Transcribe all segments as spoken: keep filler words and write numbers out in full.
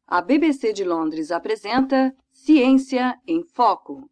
A B B C de Londres apresenta Ciência em Foco.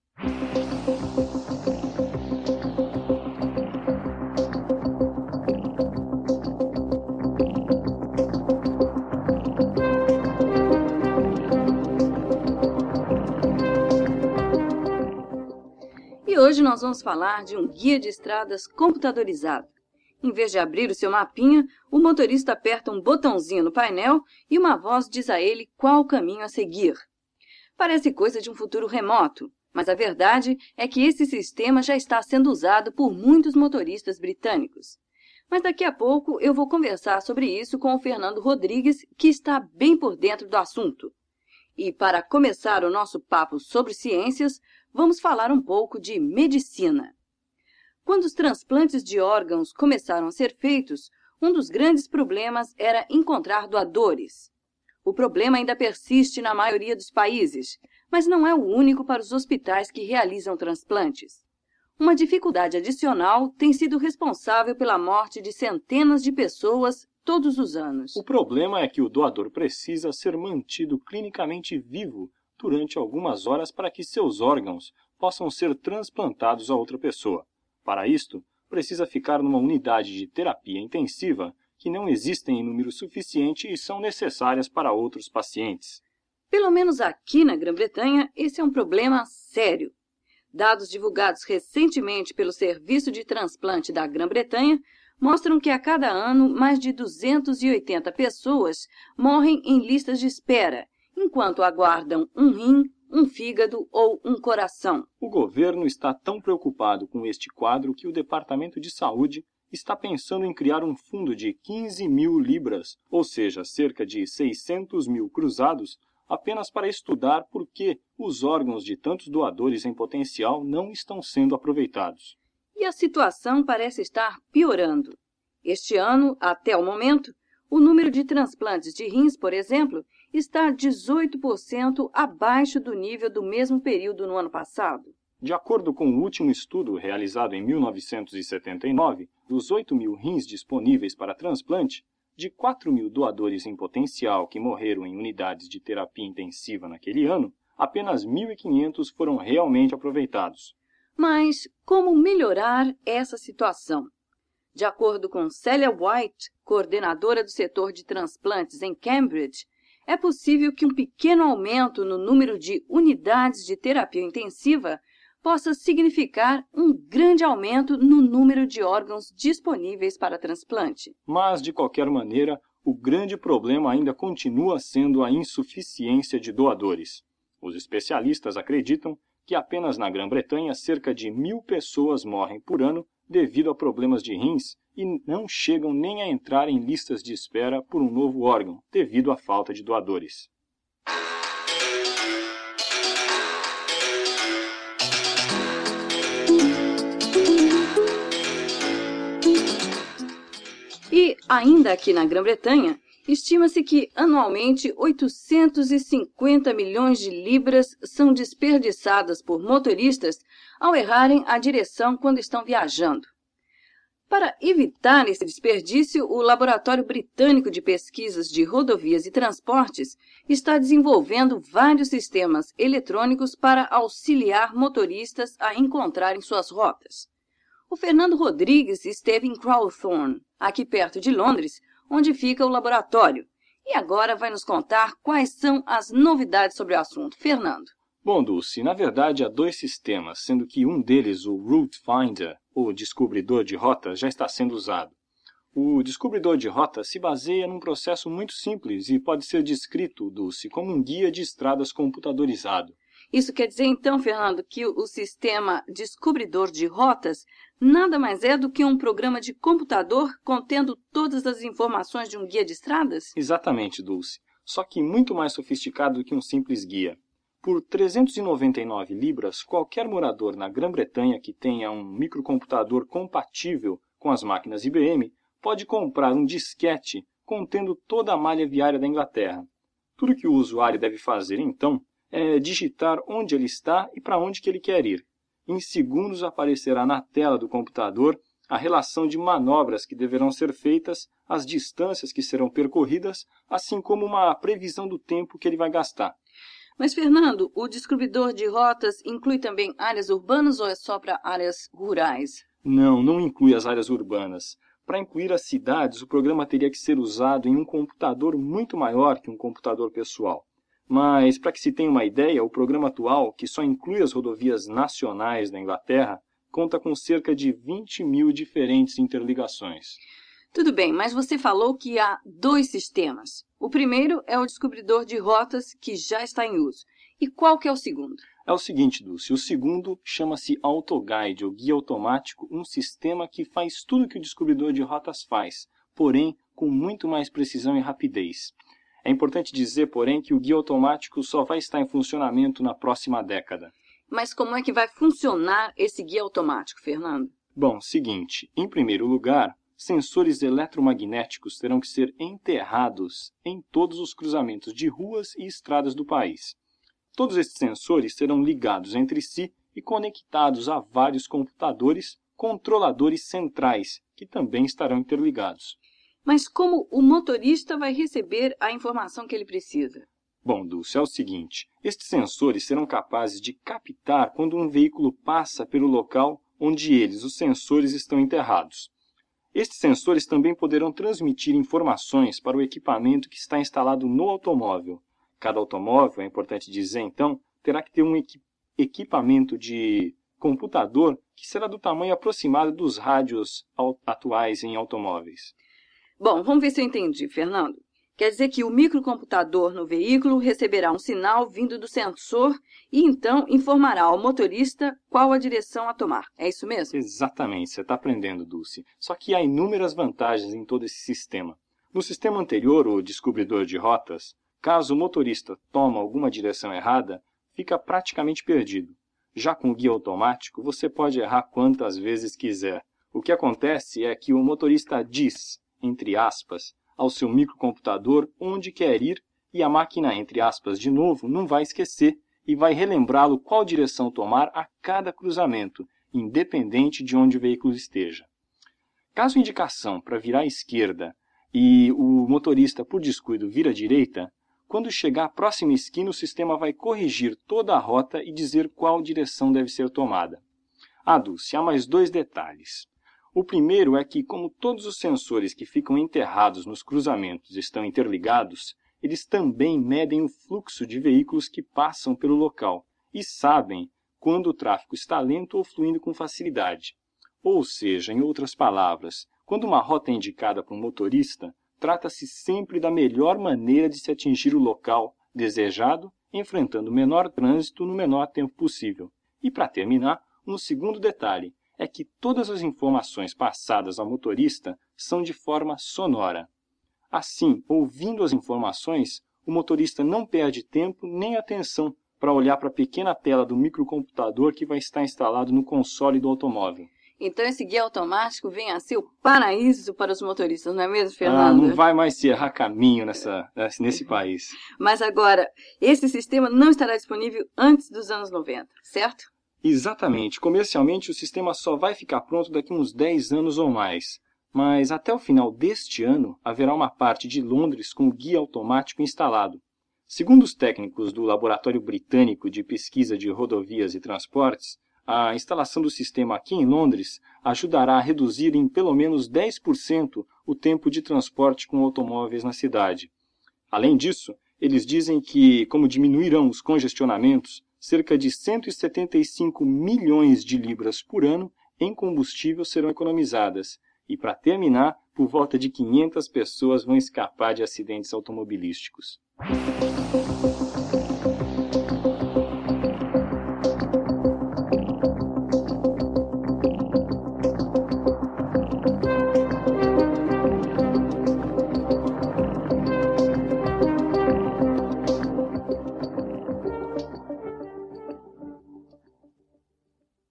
E hoje nós vamos falar de um guia de estradas computadorizado. Em vez de abrir o seu mapinha, o motorista aperta um botãozinho no painel e uma voz diz a ele qual o caminho a seguir. Parece coisa de um futuro remoto, mas a verdade é que esse sistema já está sendo usado por muitos motoristas britânicos. Mas daqui a pouco eu vou conversar sobre isso com o Fernando Rodrigues, que está bem por dentro do assunto. E para começar o nosso papo sobre ciências, vamos falar um pouco de medicina. Quando os transplantes de órgãos começaram a ser feitos, um dos grandes problemas era encontrar doadores. O problema ainda persiste na maioria dos países, mas não é o único para os hospitais que realizam transplantes. Uma dificuldade adicional tem sido responsável pela morte de centenas de pessoas todos os anos. O problema é que o doador precisa ser mantido clinicamente vivo durante algumas horas para que seus órgãos possam ser transplantados a outra pessoa. Para isto, precisa ficar numa unidade de terapia intensiva que não existem em número suficiente e são necessárias para outros pacientes. Pelo menos aqui na Grã-Bretanha, esse é um problema sério. Dados divulgados recentemente pelo Serviço de Transplante da Grã-Bretanha mostram que a cada ano mais de duzentas e oitenta pessoas morrem em listas de espera, enquanto aguardam um rim, um fígado ou um coração. O governo está tão preocupado com este quadro que o Departamento de Saúde está pensando em criar um fundo de quinze mil libras, ou seja, cerca de seiscentos mil cruzados, apenas para estudar por que os órgãos de tantos doadores em potencial não estão sendo aproveitados. E a situação parece estar piorando. Este ano, até o momento, o número de transplantes de rins, por exemplo, está dezoito por cento abaixo do nível do mesmo período no ano passado. De acordo com o último estudo realizado em mil novecentos e setenta e nove, dos oito mil rins disponíveis para transplante, de quatro mil doadores em potencial que morreram em unidades de terapia intensiva naquele ano, apenas mil e quinhentos foram realmente aproveitados. Mas como melhorar essa situação? De acordo com Celia White, coordenadora do setor de transplantes em Cambridge, é possível que um pequeno aumento no número de unidades de terapia intensiva possa significar um grande aumento no número de órgãos disponíveis para transplante. Mas, de qualquer maneira, o grande problema ainda continua sendo a insuficiência de doadores. Os especialistas acreditam que apenas na Grã-Bretanha cerca de mil pessoas morrem por ano devido a problemas de rins e não chegam nem a entrar em listas de espera por um novo órgão, devido à falta de doadores. E, ainda aqui na Grã-Bretanha, estima-se que, anualmente, oitocentos e cinquenta milhões de libras são desperdiçadas por motoristas ao errarem a direção quando estão viajando. Para evitar esse desperdício, o Laboratório Britânico de Pesquisas de Rodovias e Transportes está desenvolvendo vários sistemas eletrônicos para auxiliar motoristas a encontrarem suas rotas. O Fernando Rodrigues esteve em Crowthorne, aqui perto de Londres, onde fica o laboratório, e agora vai nos contar quais são as novidades sobre o assunto. Fernando. Bom, Dulce, na verdade há dois sistemas, sendo que um deles, o Route Finder, ou descobridor de rotas, já está sendo usado. O descobridor de rotas se baseia num processo muito simples e pode ser descrito, Dulce, como um guia de estradas computadorizado. Isso quer dizer, então, Fernando, que o sistema descobridor de rotas nada mais é do que um programa de computador contendo todas as informações de um guia de estradas? Exatamente, Dulce. Só que muito mais sofisticado do que um simples guia. Por trezentos e noventa e nove libras, qualquer morador na Grã-Bretanha que tenha um microcomputador compatível com as máquinas I B M pode comprar um disquete contendo toda a malha viária da Inglaterra. Tudo que o usuário deve fazer, então, é digitar onde ele está e para onde que ele quer ir. Em segundos aparecerá na tela do computador a relação de manobras que deverão ser feitas, as distâncias que serão percorridas, assim como uma previsão do tempo que ele vai gastar. Mas, Fernando, o descobridor de rotas inclui também áreas urbanas ou é só para áreas rurais? Não, não inclui as áreas urbanas. Para incluir as cidades, o programa teria que ser usado em um computador muito maior que um computador pessoal. Mas, para que se tenha uma ideia, o programa atual, que só inclui as rodovias nacionais da Inglaterra, conta com cerca de vinte mil diferentes interligações. Tudo bem, mas você falou que há dois sistemas. O primeiro é o descobridor de rotas, que já está em uso. E qual que é o segundo? É o seguinte, Dulce, o segundo chama-se AutoGuide, ou guia automático, um sistema que faz tudo o que o descobridor de rotas faz, porém com muito mais precisão e rapidez. É importante dizer, porém, que o guia automático só vai estar em funcionamento na próxima década. Mas como é que vai funcionar esse guia automático, Fernando? Bom, seguinte, em primeiro lugar, sensores eletromagnéticos terão que ser enterrados em todos os cruzamentos de ruas e estradas do país. Todos esses sensores serão ligados entre si e conectados a vários computadores controladores centrais, que também estarão interligados. Mas como o motorista vai receber a informação que ele precisa? Bom, Dulce, é o seguinte, estes sensores serão capazes de captar quando um veículo passa pelo local onde eles, os sensores, estão enterrados. Estes sensores também poderão transmitir informações para o equipamento que está instalado no automóvel. Cada automóvel, é importante dizer então, terá que ter um equi- equipamento de computador que será do tamanho aproximado dos rádios atuais em automóveis. Bom, vamos ver se eu entendi, Fernando. Quer dizer que o microcomputador no veículo receberá um sinal vindo do sensor e então informará ao motorista qual a direção a tomar. É isso mesmo? Exatamente, você está aprendendo, Dulce. Só que há inúmeras vantagens em todo esse sistema. No sistema anterior, o descobridor de rotas, caso o motorista tome alguma direção errada, fica praticamente perdido. Já com o guia automático, você pode errar quantas vezes quiser. O que acontece é que o motorista diz, entre aspas, ao seu microcomputador onde quer ir e a máquina, entre aspas, de novo, não vai esquecer e vai relembrá-lo qual direção tomar a cada cruzamento, independente de onde o veículo esteja. Caso a indicação para virar à esquerda e o motorista, por descuido, vira à direita, quando chegar à próxima esquina, o sistema vai corrigir toda a rota e dizer qual direção deve ser tomada. Ah, Dulce, há mais dois detalhes. O primeiro é que, como todos os sensores que ficam enterrados nos cruzamentos estão interligados, eles também medem o fluxo de veículos que passam pelo local e sabem quando o tráfego está lento ou fluindo com facilidade. Ou seja, em outras palavras, quando uma rota é indicada por um motorista, trata-se sempre da melhor maneira de se atingir o local desejado, enfrentando o menor trânsito no menor tempo possível. E, para terminar, um segundo detalhe é que todas as informações passadas ao motorista são de forma sonora. Assim, ouvindo as informações, o motorista não perde tempo nem atenção para olhar para a pequena tela do microcomputador que vai estar instalado no console do automóvel. Então esse guia automático vem a ser o paraíso para os motoristas, não é mesmo, Ah, Fernando? não vai mais se errar caminho nessa, nesse país. Mas agora, esse sistema não estará disponível antes dos anos noventa, certo? Exatamente. Comercialmente, o sistema só vai ficar pronto daqui a uns dez anos ou mais. Mas até o final deste ano, haverá uma parte de Londres com o guia automático instalado. Segundo os técnicos do Laboratório Britânico de Pesquisa de Rodovias e Transportes, a instalação do sistema aqui em Londres ajudará a reduzir em pelo menos dez por cento o tempo de transporte com automóveis na cidade. Além disso, eles dizem que, como diminuirão os congestionamentos, cerca de cento e setenta e cinco milhões de libras por ano em combustível serão economizadas. E, para terminar, por volta de quinhentas pessoas vão escapar de acidentes automobilísticos.